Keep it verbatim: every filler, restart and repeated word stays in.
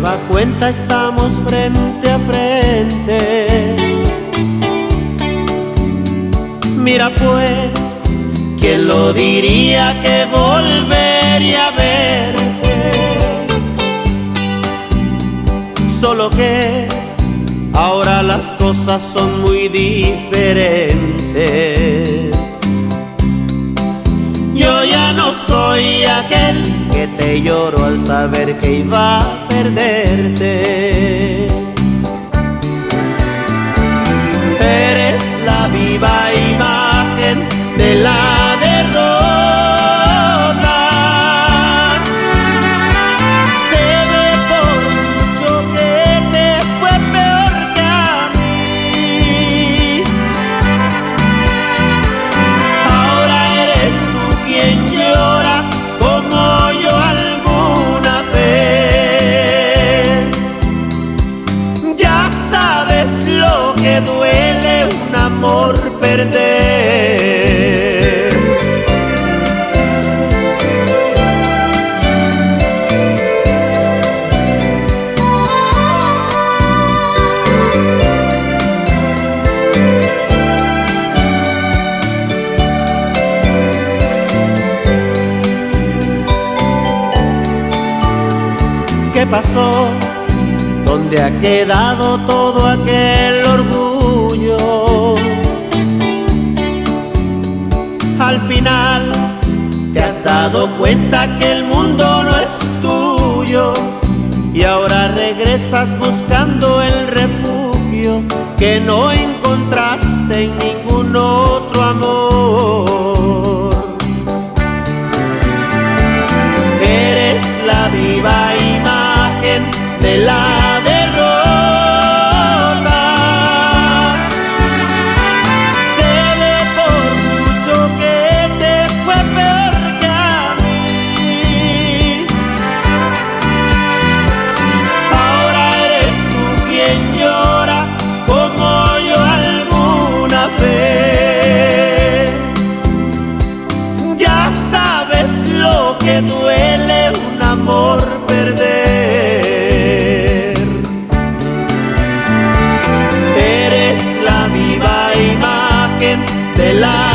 nueva cuenta estamos frente a frente. Mira pues, ¿quién lo diría que volvería a verte? Solo que ahora las cosas son muy diferentes. Yo ya no soy aquel que te lloró al saber que iba a perderte. Eres la viva imagen de la derrota. Sé de por mucho que te fue peor que a mí. Ahora eres tú quien llora como yo alguna vez. Ya sabes lo que duele un amor perder. ¿Qué pasó? ¿Dónde ha quedado todo aquel orgullo? Al final te has dado cuenta que el mundo no es tuyo y ahora regresas buscando el refugio que no encontraste en ningún otro amor. Eres la viva imagen de la derrota. Sé de por mucho que te fue peor que a mí. Ahora eres tú quien llora como yo alguna vez. Ya sabes lo que duele un amor perder. Eres la viva imagen de la